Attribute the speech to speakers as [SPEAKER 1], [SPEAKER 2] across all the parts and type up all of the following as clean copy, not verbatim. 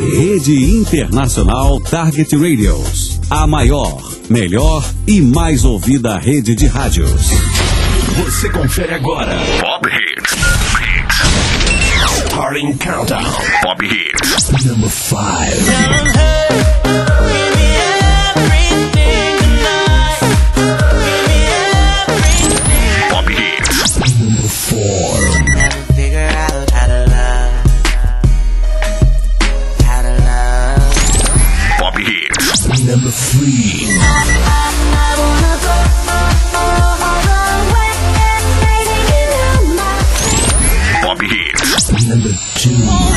[SPEAKER 1] Rede Internacional Target Radios. A maior, melhor e mais ouvida rede de rádios.
[SPEAKER 2] Você confere agora. Pop Hits. Starting Countdown. Pop Hits. Number 5. Pop Hits. Number 4.
[SPEAKER 3] Figure out how to love. How to love.
[SPEAKER 2] Pop Hits. Number 3. Pop Hits. Number 2.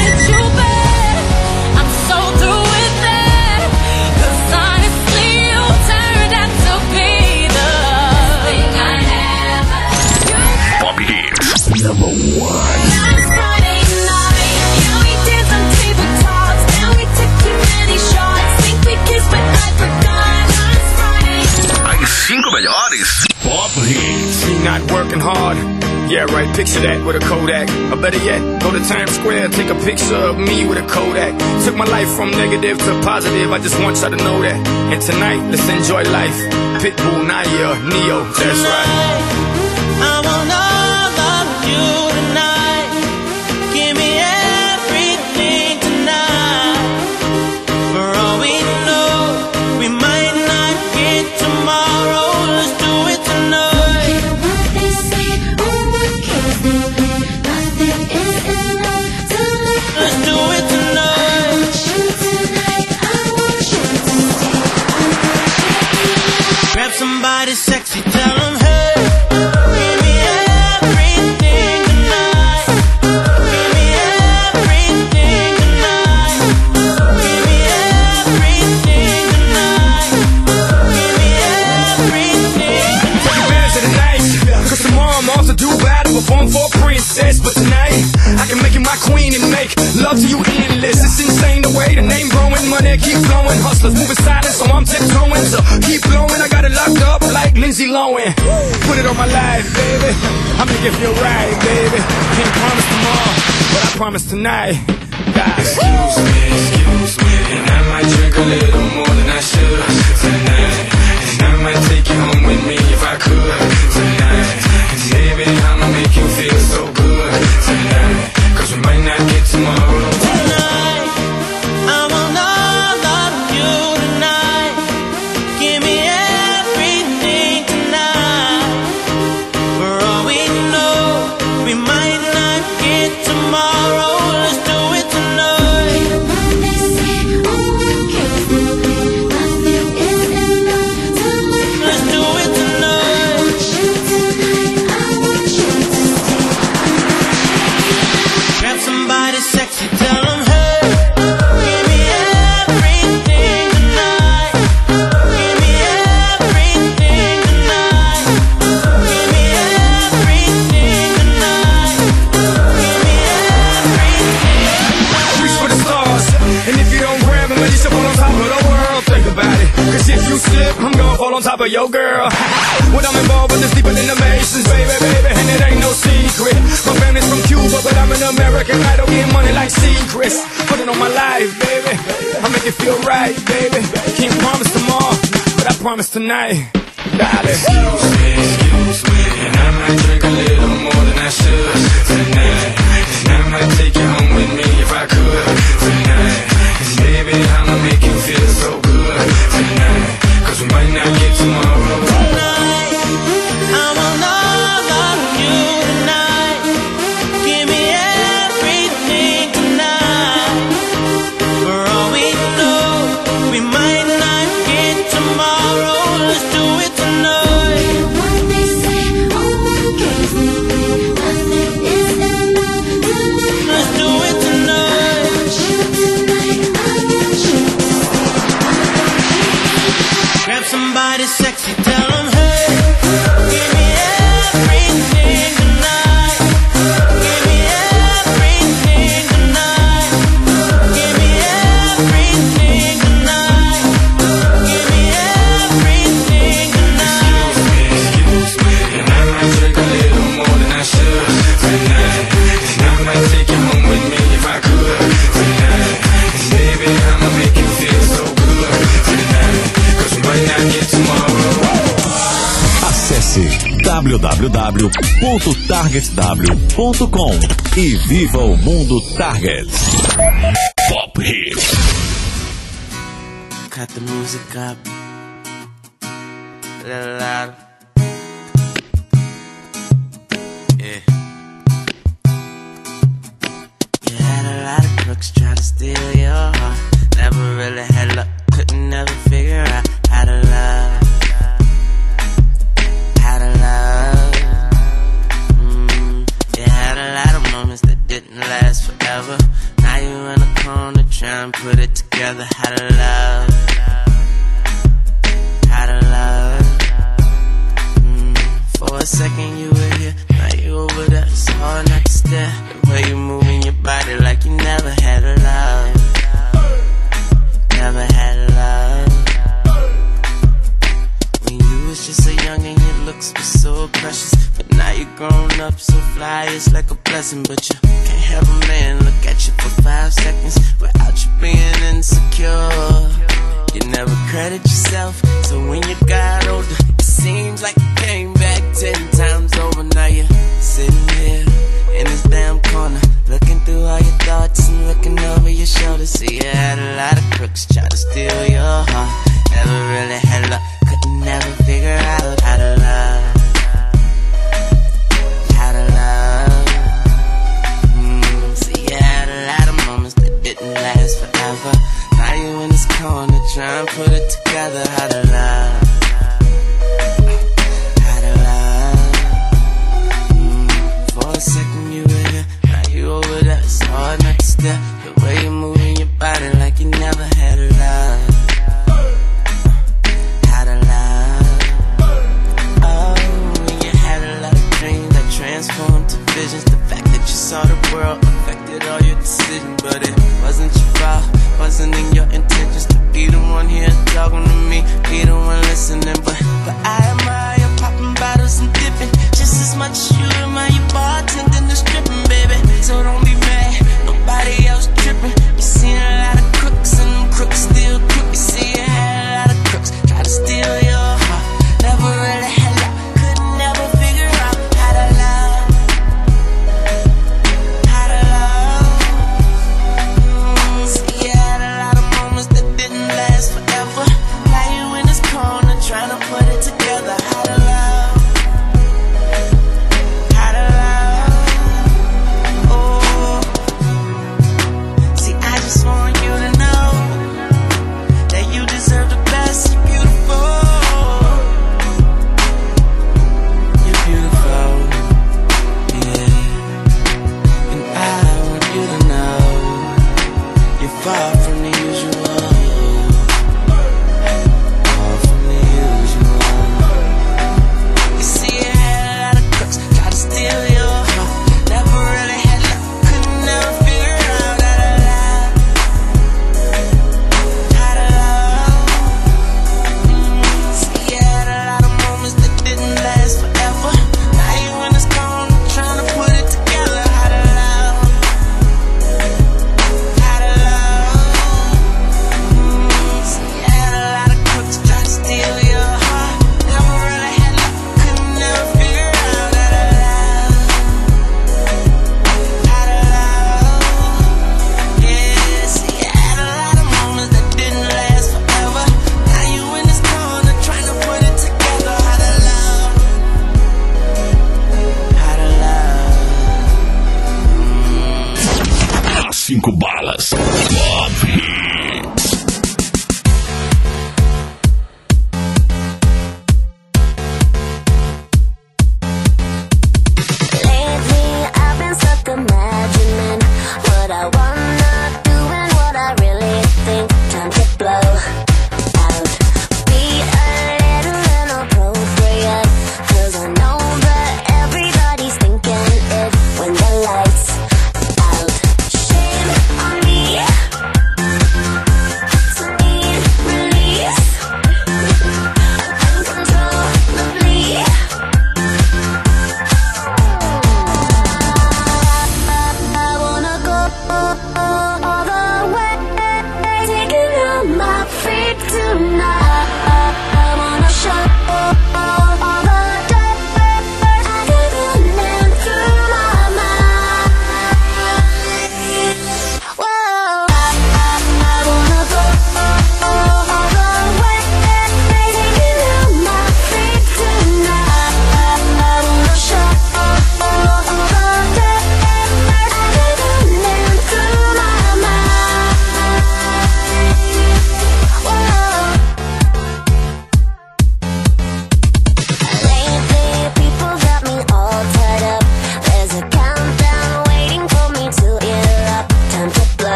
[SPEAKER 4] I'm so through with that. 'Cause honestly, you turned out to be the thing I never.
[SPEAKER 2] Pop Hits. Number 1.
[SPEAKER 4] Last Friday night, yeah, we did some table talks. Then we took too many shots. Think we kissed, but I forgot. Last Friday.
[SPEAKER 2] As 5 melhores. Pop Hits.
[SPEAKER 5] Me not working hard. Yeah, right, picture that with a Kodak. Or better yet, go to Times Square, take a picture of me with a Kodak. Took my life from negative to positive, I just want y'all to know that. And tonight, let's enjoy life. Pitbull, Naya, Neo, that's right.
[SPEAKER 3] I want all of you tonight. Give me everything tonight. For all we know, we might not get tomorrow. Let's do it tonight. Let's do it tonight. Grab somebody sexy, tell them, hey, give me everything tonight. Give me everything tonight. Give me everything tonight. Give me everything
[SPEAKER 5] Take advantage of the night, 'cause tomorrow I'm off to do battle, perform for a princess. But tonight, I can make you my queen and make love to you endless. It's insane the way the name growing, money keep flowing. Hustlers moving silent, so I'm tiptoeing. So keep blowing, I got it locked up like Lindsay Lohan. Put it on my life, baby. I make it feel right, baby. Can't promise tomorrow, but I promise tonight. God.
[SPEAKER 6] Excuse me, and I might drink a little more than I should tonight. And I might take you home with me if I could tonight. And baby, I'ma make you feel so good tonight. 'Cause we might not get tomorrow.
[SPEAKER 3] tonight. I want all of you tonight. Give me everything tonight. For all we know, we might not get tomorrow. Let's do it tonight. Let's do it tonight. Grab somebody sexy, tell them, hey, give me everything tonight. Give me everything tonight. Give me everything tonight. Give me everything.
[SPEAKER 5] Reach for the stars, and if you don't grab them, let yourself fall on top of the world. Think about it, 'cause if you slip, I'm gonna fall on top of your girl. What I'm involved with is deeper than the Masons, baby, and it ain't no secret. My family's from Cuba, but I'm an American idol, getting money like secrets. Put it on my life, baby, I make it feel right, baby. Can't promise tomorrow, but I promise tonight, darling.
[SPEAKER 6] Excuse me, and I might drink a little more than I should tonight. And I might take you home with me if I could tonight. And baby, I'ma make you feel so good tonight. 'Cause we might not get tomorrow.
[SPEAKER 3] Tonight, I want all of you tonight. Give me everything tonight. For all we know, we might not get tomorrow. Let's do it tonight.
[SPEAKER 1] www.targetw.com e viva o mundo Target.
[SPEAKER 2] Pop Hits.
[SPEAKER 3] Cut the music up a little louder. Yeah. You had a lot of crooks trying to steal your heart. Never really had luck, couldn't never figure out how to love. How to love. You had a lot of moments that didn't last forever. Now you in a corner trying to put it together. How to love. How to love. For a second you were here, now you over there. It's hard not to stare. The way you moving your body like you never had a love. Never had a love. When you was just so young and your looks were so precious, but now you're grown up so fly, it's like a blessing. But you can't have a man look at you for 5 seconds without you being insecure. You never credit yourself, so when you got older, it seems like you came back 10 times over. Now you're sitting here in this damn corner, looking through all your thoughts and looking over your shoulder. See, you had a lot of crooks try to steal your heart. Never really had luck, couldn't never figure out how to love. How to love. See, you had a lot of moments that didn't last forever. Now you in this corner trying to put it together. How to love. How to love. For a second you were here, now you over there. It's hard not to stare. The way you're moving your body like you never had a love. How to love. Oh, when you had a lot of dreams that transformed to visions. The fact that you saw the world affected all your decisions, but it wasn't your fault, wasn't in your intentions to be the one here talking to me, be the one listening. But I admire you popping bottles and dipping just as much as you admire you bartending and stripping, baby. So don't be mad, nobody else tripping. You seen a lot of crooks and them crooks still crook. You see you had a lot of crooks try to steal your heart. Never really had luck, couldn't never figure out how to love. How to love. See, you had a lot of moments that didn't last forever. Now you in this corner trying to put it together. How to love. How to love. Oh. See, I just want you to know that you deserve the best. You're beautiful. You're beautiful. Yeah. And I want you to know you're far from the usual. Far from the usual. You see, you had a lot of crooks try to steal your heart. Never really had luck, couldn't never figure out how to love. How to love. See, you had a lot of moments that didn't last forever. Now you in this corner trying to put it together. How to love. How to love. See, you had a lot of crooks try to steal your heart. Never really had luck, couldn't never figure out how to love. How to love. Yeah, see, you had a lot of moments that didn't last forever. Now you in this corner trying to put it together. How to love. How to love.
[SPEAKER 2] As 5 balas. Pop Hits.
[SPEAKER 4] Lately, I've been stuck imagining what I wanna do and what I really think. Time to blow out. Be a little inappropriate, 'cause I know that everybody's thinking it when the lights out. Shame on me.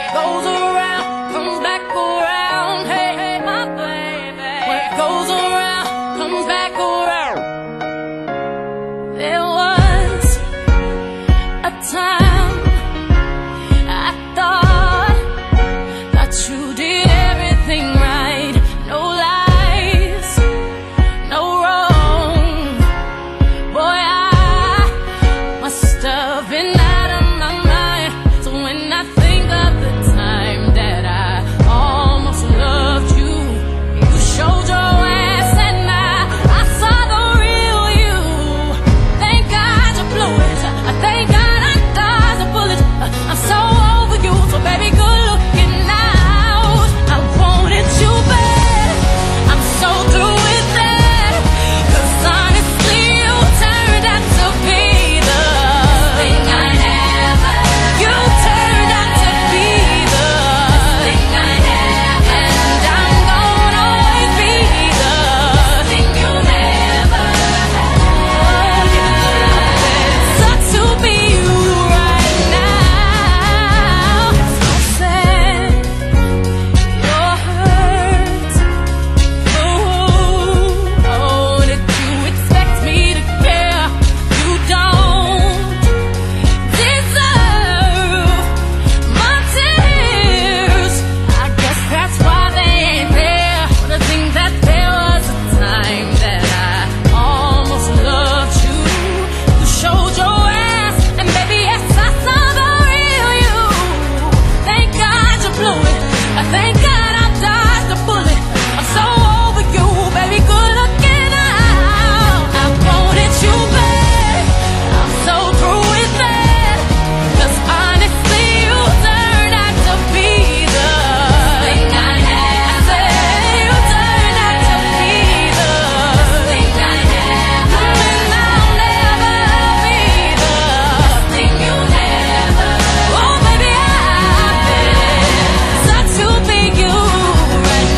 [SPEAKER 7] goes around comes back around. Hey, hey, my baby. What goes around comes back around. There was a time I thought that you did everything right. No lies, no wrong. Boy, I must have been out of my mind. So when I think of the time that I almost loved you, you showed your ass and I saw the real you. Thank God you blew it. Thank God I dodged a bullet. I'm so over you, so baby, good looking out. I wanted you bad. I'm so through with that. 'Cause honestly, you turned out to be the thing I never. You turned out to be the thing I never. And I'm gonna always be the thing you never had. It sucks to be you right now. So sad, you're hurt. Oh, did you expect me to care? You don't deserve my tears. I guess that's why they ain't there. But I think that there was a time that I almost loved you. You showed your ass, and baby, yes, I saw the real you. Thank God you blew it. Thank God I dodged a bullet. I'm so over you, baby, good looking out. I wanted you bad. I'm so through with that. 'Cause honestly, you turned out to be the thing I never. You turned out to be the thing I never. And I'll never be the thing you never. Oh, baby, sucks to be you right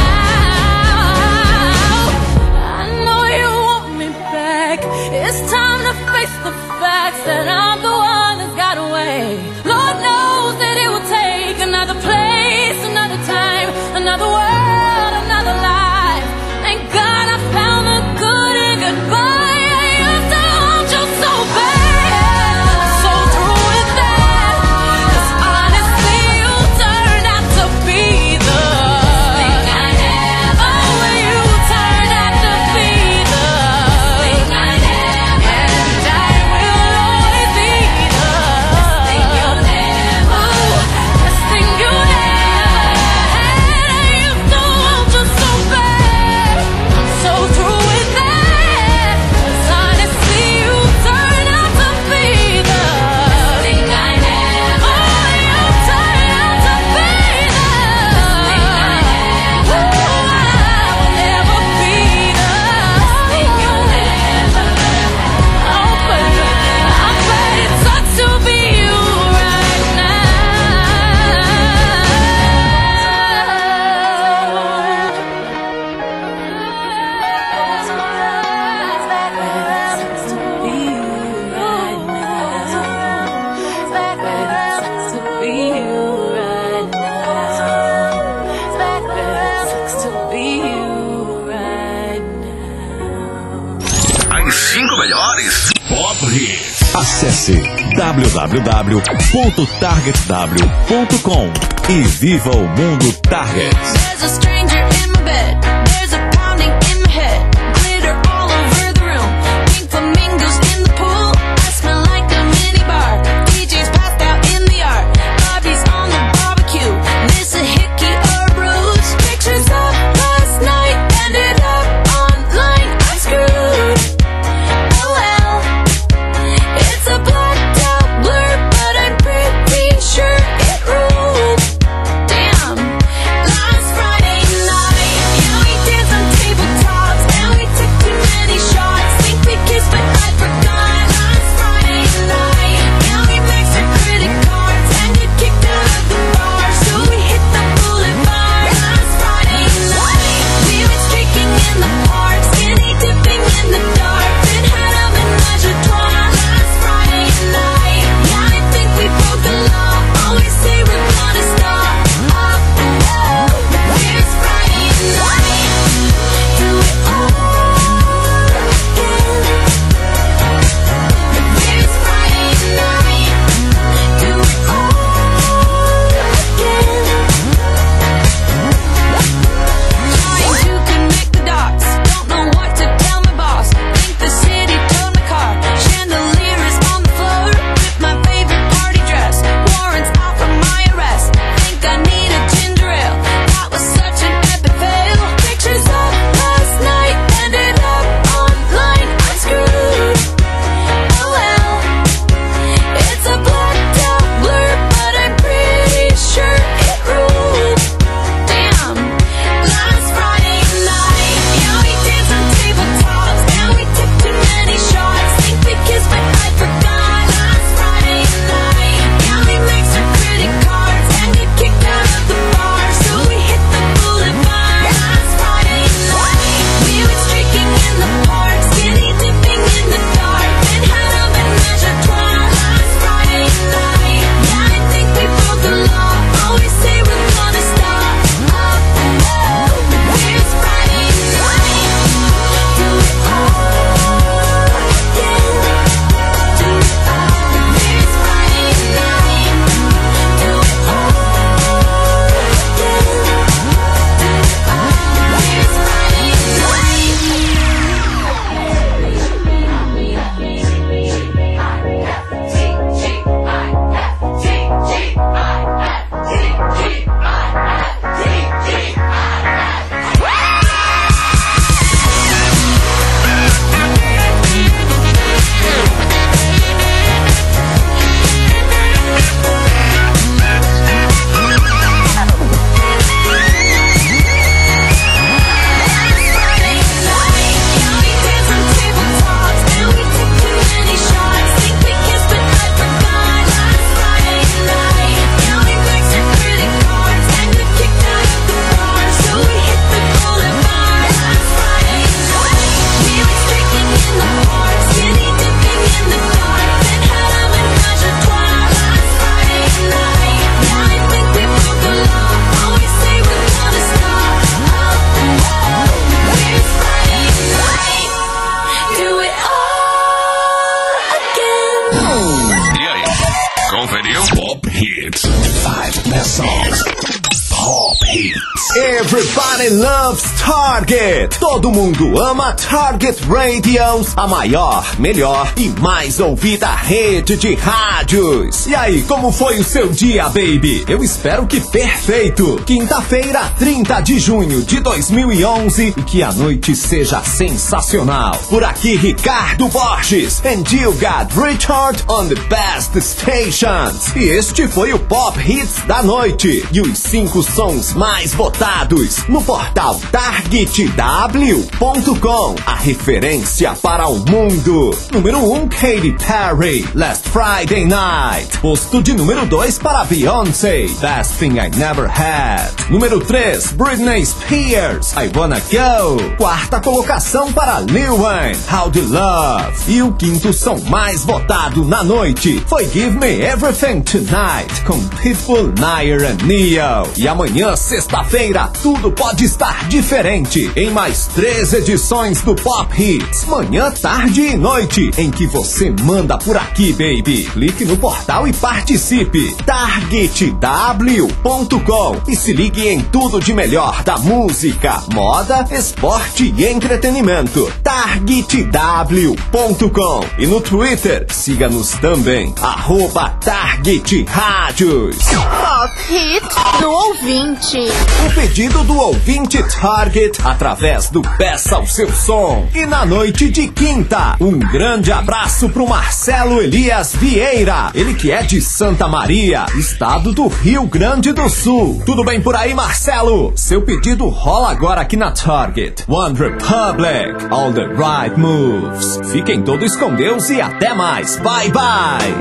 [SPEAKER 7] now. I know you want me back. It's time to face the facts that I'm the one that's got away. Lord knows that it will take another place, another time, another world, another life. Thank God I found the good in goodbye. I used to want you so bad. I'm so through with that. 'Cause honestly, you turned out to be the thing I never. Oh, you turned out to be the thing I never. And I will always be the thing you never. This thing you never had. I used to want you so bad. I'm so through with that. 'Cause honestly, you turned out to be the thing I never. Oh, you turned out to be the thing I never. Oh, I will never be the thing you never. Oh, baby, I bet it sucks to be you right
[SPEAKER 2] As 5 melhores Pop Hits.
[SPEAKER 1] Acesse www.targetw.com e viva o mundo Target.
[SPEAKER 7] There's a stranger in my bed. There's a pounding in my head. Glitter all over the room. Pink flamingos in the pool. I smell like a minibar. DJ's passed out in the yard. Bobby's on the barbecue. This a hickey or a bruise. Pictures of last night ended up online. I'm screwed. Oh well. It's a blacked out blur, but I'm pretty sure it ruled. Damn. Last Friday night, yeah, we did.
[SPEAKER 2] best songs. Pop Hits.
[SPEAKER 8] Everybody loves Target. Todo mundo ama Target Radios, a maior, melhor e mais ouvida rede de rádios. E aí, como foi o seu dia, baby? Eu espero que perfeito. Quinta-feira, 30 de junho de 2011, e que a noite seja sensacional. Por aqui, Ricardo Borges, and you got Richard on the best stations. E este foi o Pop Hits da noite e os 5 sons mais votados no portal TargetW.com, a referência para o mundo. Número 1, Katy Perry, Last Friday Night. Posto de número 2 para Beyoncé, Best Thing I Never Had. Número 3, Britney Spears, I Wanna Go. Quarta colocação para Lil Wayne, How to Love. E o quinto som mais votado na noite foi Give Me Everything Tonight, com Pitbull, Nair and Neo. E amanhã, sexta-feira, tudo pode estar diferente em mais 3 edições do Pop Hits, manhã, tarde e noite, em que você manda por aqui, baby. Clique no portal e participe. TargetW.com e se ligue em tudo de melhor da música, moda, esporte e entretenimento. TargetW.com. E no Twitter, siga-nos também, @TargetRádios.
[SPEAKER 9] Pop Hits do ouvinte.
[SPEAKER 8] O pedido do ouvinte Target através do Peça o Seu Som. E na noite de quinta, um grande abraço pro Marcelo Elias Vieira, ele que é de Santa Maria, estado do Rio Grande do Sul. Tudo bem por aí, Marcelo? Seu pedido rola agora aqui na Target. One Republic, All the Right Moves. Fiquem todos com Deus e até mais. Bye, bye.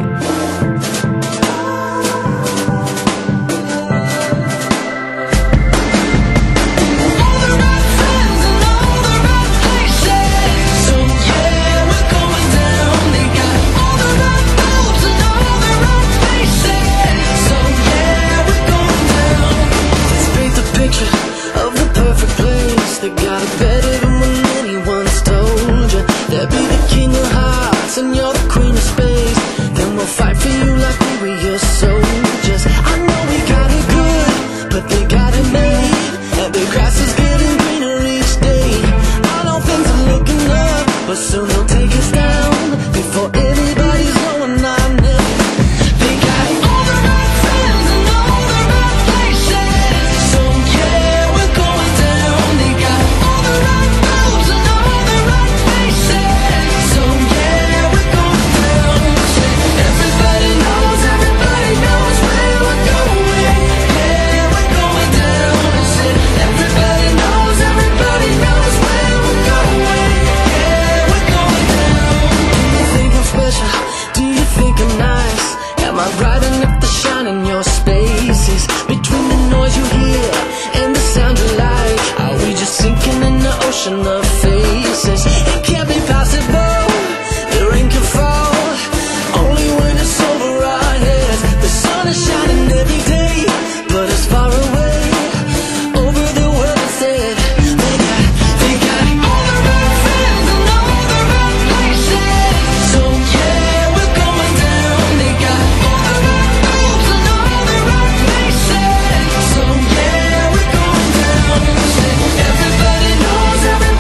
[SPEAKER 3] They got it better than when anyone's told you. They'll be the king of hearts and you're the queen of space. Then we'll fight for you like we were your soldiers. I know we got it good, but they got it made. And the grass is getting greener each day. I know things are looking up, but soon they'll take us down before anybody's going on it. They got all the right friends and all the right places. So yeah, we're going down. They got all the right moves and all the right faces. So yeah, we're going down. Everybody knows where we're going. Yeah, we're going down. Everybody knows where we're going. Yeah, we're going down. Do you think I'm special? Do you think I'm nice? Am I riding up the shine in your spaces? Between the noise you hear and the sound you like, are we just sinking in the ocean of faces? It can't be possible, the rain can fall only when it's over our heads. The sun is shining every day, but it's far away over the world instead. They got all the right friends and all the right places. So yeah, we're going down. They got all the right moves and all the right faces. So yeah, we're going down. Everybody knows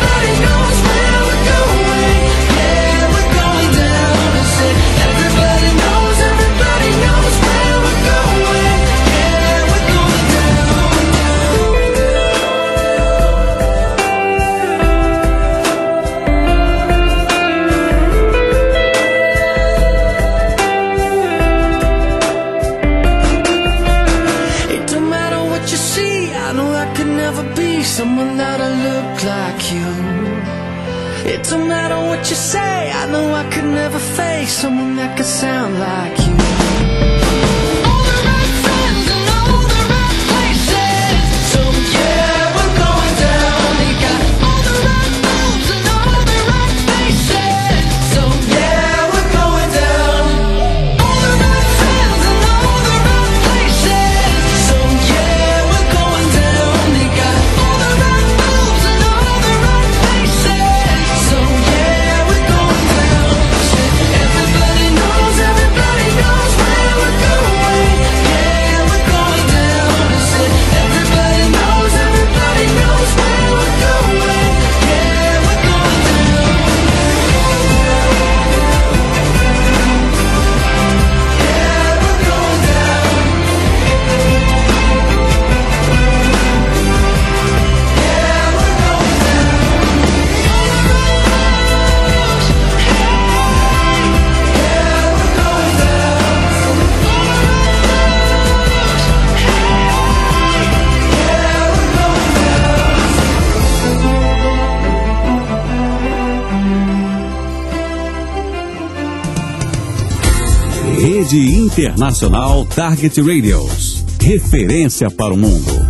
[SPEAKER 3] where we're going. Yeah, we're going down. Everybody knows where we're going. Yeah, we're going down. It don't matter what you see. I know I could never be someone that'll look like you. It don't matter what you say. I know I could never face someone that could sound like you. All the right friends and all the right places. So yeah, we're going down. They got all the right moves and all the right faces. So yeah, we're going down. All the right friends and all the right places. So yeah, we're going down. They got all the right moves and all the right faces. So yeah, we're going down. Everybody knows where we're going.
[SPEAKER 1] Rede Internacional Target Radios. Referência para o mundo.